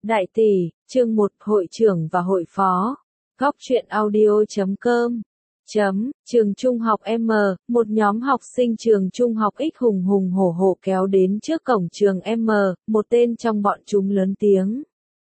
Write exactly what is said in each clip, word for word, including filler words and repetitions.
Đại tỷ, chương một, hội trưởng và hội phó. Góc truyện audio chấm com. Chấm, trường trung học M, một nhóm học sinh trường trung học X hùng hùng hổ hổ kéo đến trước cổng trường M, một tên trong bọn chúng lớn tiếng.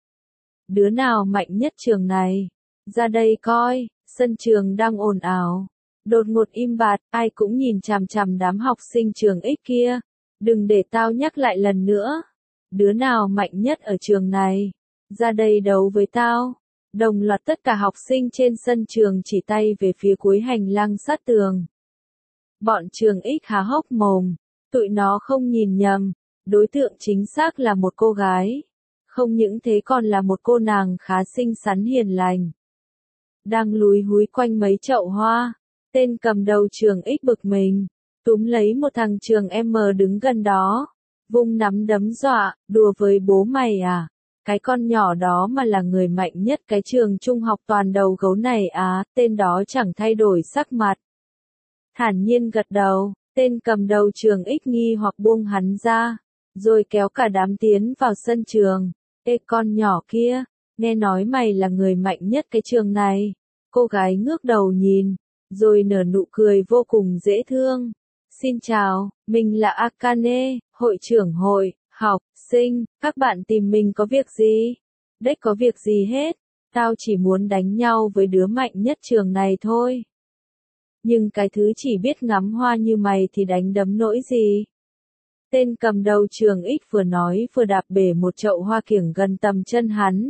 Đứa nào mạnh nhất trường này? Ra đây coi, sân trường đang ồn ào. Đột ngột im bặt, ai cũng nhìn chằm chằm đám học sinh trường X kia. Đừng để tao nhắc lại lần nữa. Đứa nào mạnh nhất ở trường này? Ra đây đấu với tao. Đồng loạt tất cả học sinh trên sân trường chỉ tay về phía cuối hành lang sát tường. Bọn trường X há hốc mồm. Tụi nó không nhìn nhầm. Đối tượng chính xác là một cô gái. Không những thế còn là một cô nàng khá xinh xắn hiền lành. Đang lúi húi quanh mấy chậu hoa. Tên cầm đầu trường X bực mình. Túm lấy một thằng trường M đứng gần đó. Vung nắm đấm dọa, đùa với bố mày à? Cái con nhỏ đó mà là người mạnh nhất cái trường trung học toàn đầu gấu này á, tên đó chẳng thay đổi sắc mặt. Thản nhiên gật đầu, tên cầm đầu trường X nghi hoặc buông hắn ra, rồi kéo cả đám tiến vào sân trường. Ê con nhỏ kia, nghe nói mày là người mạnh nhất cái trường này. Cô gái ngước đầu nhìn, rồi nở nụ cười vô cùng dễ thương. Xin chào, mình là Akane, hội trưởng hội, học, sinh, các bạn tìm mình có việc gì? Đếch có việc gì hết, tao chỉ muốn đánh nhau với đứa mạnh nhất trường này thôi. Nhưng cái thứ chỉ biết ngắm hoa như mày thì đánh đấm nỗi gì? Tên cầm đầu trường X vừa nói vừa đạp bể một chậu hoa kiểng gần tầm chân hắn.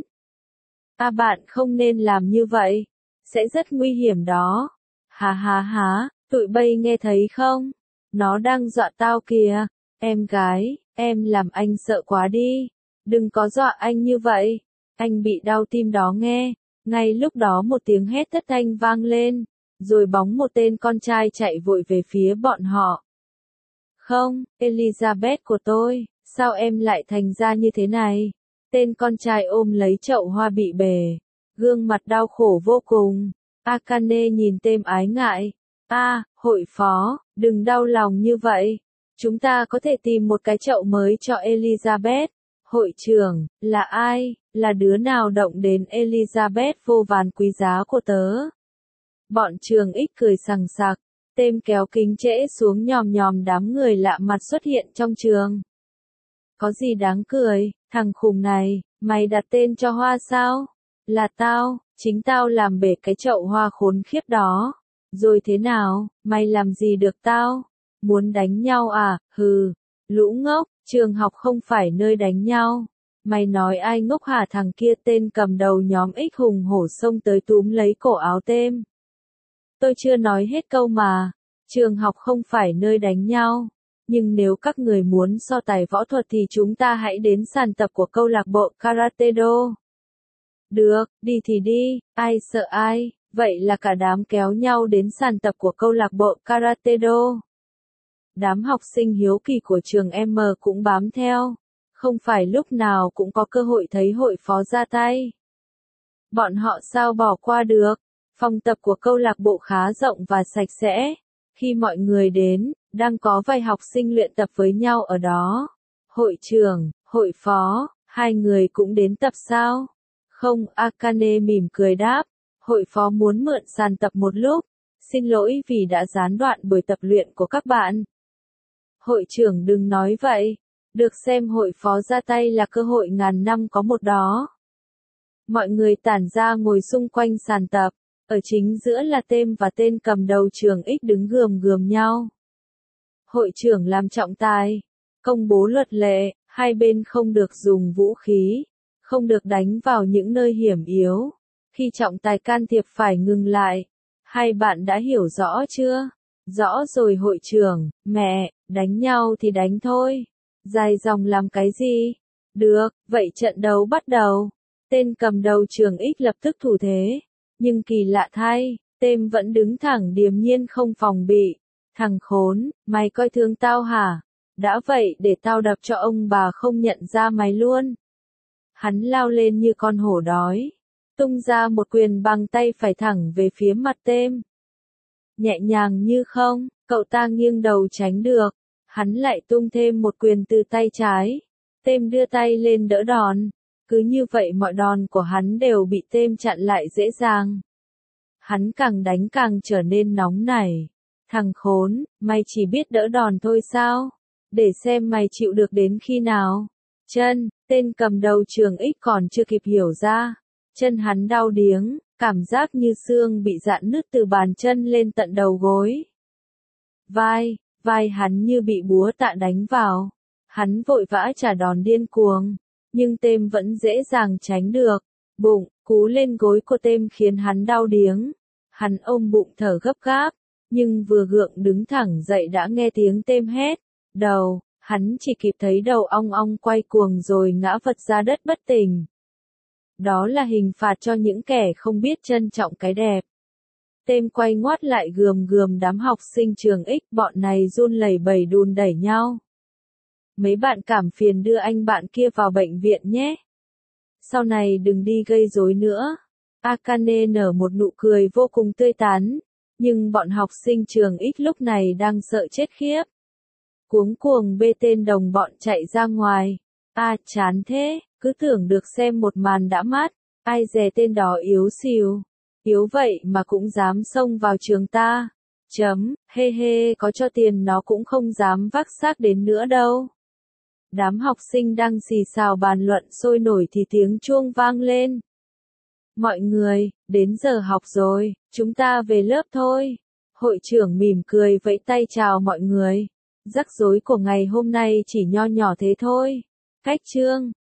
À bạn không nên làm như vậy, sẽ rất nguy hiểm đó. Hà hà hà, tụi bay nghe thấy không? Nó đang dọa tao kìa. Em gái, em làm anh sợ quá đi. Đừng có dọa anh như vậy. Anh bị đau tim đó nghe. Ngay lúc đó một tiếng hét thất thanh vang lên. Rồi bóng một tên con trai chạy vội về phía bọn họ. Không, Elizabeth của tôi, sao em lại thành ra như thế này? Tên con trai ôm lấy chậu hoa bị bể. Gương mặt đau khổ vô cùng. Akane nhìn tên ái ngại. À, hội phó, đừng đau lòng như vậy. Chúng ta có thể tìm một cái chậu mới cho Elizabeth. Hội trưởng, là ai, là đứa nào động đến Elizabeth vô vàn quý giá của tớ? Bọn trường X cười sằng sặc, tên kéo kính trễ xuống nhòm nhòm đám người lạ mặt xuất hiện trong trường. Có gì đáng cười, thằng khùng này, mày đặt tên cho hoa sao? Là tao, chính tao làm bể cái chậu hoa khốn khiếp đó. Rồi thế nào, mày làm gì được tao? Muốn đánh nhau à, hừ, lũ ngốc, trường học không phải nơi đánh nhau. Mày nói ai ngốc hả? Thằng kia tên cầm đầu nhóm X hùng hổ xông tới túm lấy cổ áo tên. Tôi chưa nói hết câu mà, trường học không phải nơi đánh nhau. Nhưng nếu các người muốn so tài võ thuật thì chúng ta hãy đến sàn tập của câu lạc bộ Karate Do. Được, đi thì đi, ai sợ ai, vậy là cả đám kéo nhau đến sàn tập của câu lạc bộ Karate Do. Đám học sinh hiếu kỳ của trường M cũng bám theo, không phải lúc nào cũng có cơ hội thấy hội phó ra tay. Bọn họ sao bỏ qua được, phòng tập của câu lạc bộ khá rộng và sạch sẽ. Khi mọi người đến, đang có vài học sinh luyện tập với nhau ở đó. Hội trưởng, hội phó, hai người cũng đến tập sao? Không, Akane mỉm cười đáp, hội phó muốn mượn sàn tập một lúc. Xin lỗi vì đã gián đoạn buổi tập luyện của các bạn. Hội trưởng đừng nói vậy, được xem hội phó ra tay là cơ hội ngàn năm có một đó. Mọi người tản ra ngồi xung quanh sàn tập, ở chính giữa là tên và tên cầm đầu trường X đứng gườm gườm nhau. Hội trưởng làm trọng tài, công bố luật lệ, hai bên không được dùng vũ khí, không được đánh vào những nơi hiểm yếu. Khi trọng tài can thiệp phải ngừng lại. Hai bạn đã hiểu rõ chưa? Rõ rồi hội trưởng, mẹ, đánh nhau thì đánh thôi. Dài dòng làm cái gì? Được, vậy trận đấu bắt đầu. Tên cầm đầu trường X lập tức thủ thế. Nhưng kỳ lạ thay, tên vẫn đứng thẳng điềm nhiên không phòng bị. Thằng khốn, mày coi thường tao hả? Đã vậy để tao đập cho ông bà không nhận ra mày luôn. Hắn lao lên như con hổ đói. Tung ra một quyền bằng tay phải thẳng về phía mặt tên. Nhẹ nhàng như không, cậu ta nghiêng đầu tránh được. Hắn lại tung thêm một quyền từ tay trái. Tên đưa tay lên đỡ đòn. Cứ như vậy mọi đòn của hắn đều bị tên chặn lại dễ dàng. Hắn càng đánh càng trở nên nóng nảy. Thằng khốn, mày chỉ biết đỡ đòn thôi sao? Để xem mày chịu được đến khi nào. Chân, tên cầm đầu trường X còn chưa kịp hiểu ra. Chân hắn đau điếng, cảm giác như xương bị rạn nứt từ bàn chân lên tận đầu gối. Vai, vai hắn như bị búa tạ đánh vào. Hắn vội vã trả đòn điên cuồng, nhưng tên vẫn dễ dàng tránh được. Bụng, cú lên gối của tên khiến hắn đau điếng. Hắn ôm bụng thở gấp gáp, nhưng vừa gượng đứng thẳng dậy đã nghe tiếng tên hét. Đầu, hắn chỉ kịp thấy đầu ong ong quay cuồng rồi ngã vật ra đất bất tỉnh. Đó là hình phạt cho những kẻ không biết trân trọng cái đẹp. Tên quay ngoắt lại gườm gườm đám học sinh trường X, bọn này run lẩy bẩy đùn đẩy nhau. Mấy bạn cảm phiền đưa anh bạn kia vào bệnh viện nhé. Sau này đừng đi gây rối nữa. Akane nở một nụ cười vô cùng tươi tắn, nhưng bọn học sinh trường X lúc này đang sợ chết khiếp. Cuống cuồng bê tên đồng bọn chạy ra ngoài. A à, chán thế, cứ tưởng được xem một màn đã mát, ai dè tên đó yếu xìu. Yếu vậy mà cũng dám xông vào trường ta. Chấm, hê hê, có cho tiền nó cũng không dám vác xác đến nữa đâu. Đám học sinh đang xì xào bàn luận sôi nổi thì tiếng chuông vang lên. Mọi người, đến giờ học rồi, chúng ta về lớp thôi. Hội trưởng mỉm cười vẫy tay chào mọi người. Rắc rối của ngày hôm nay chỉ nho nhỏ thế thôi. Cách chương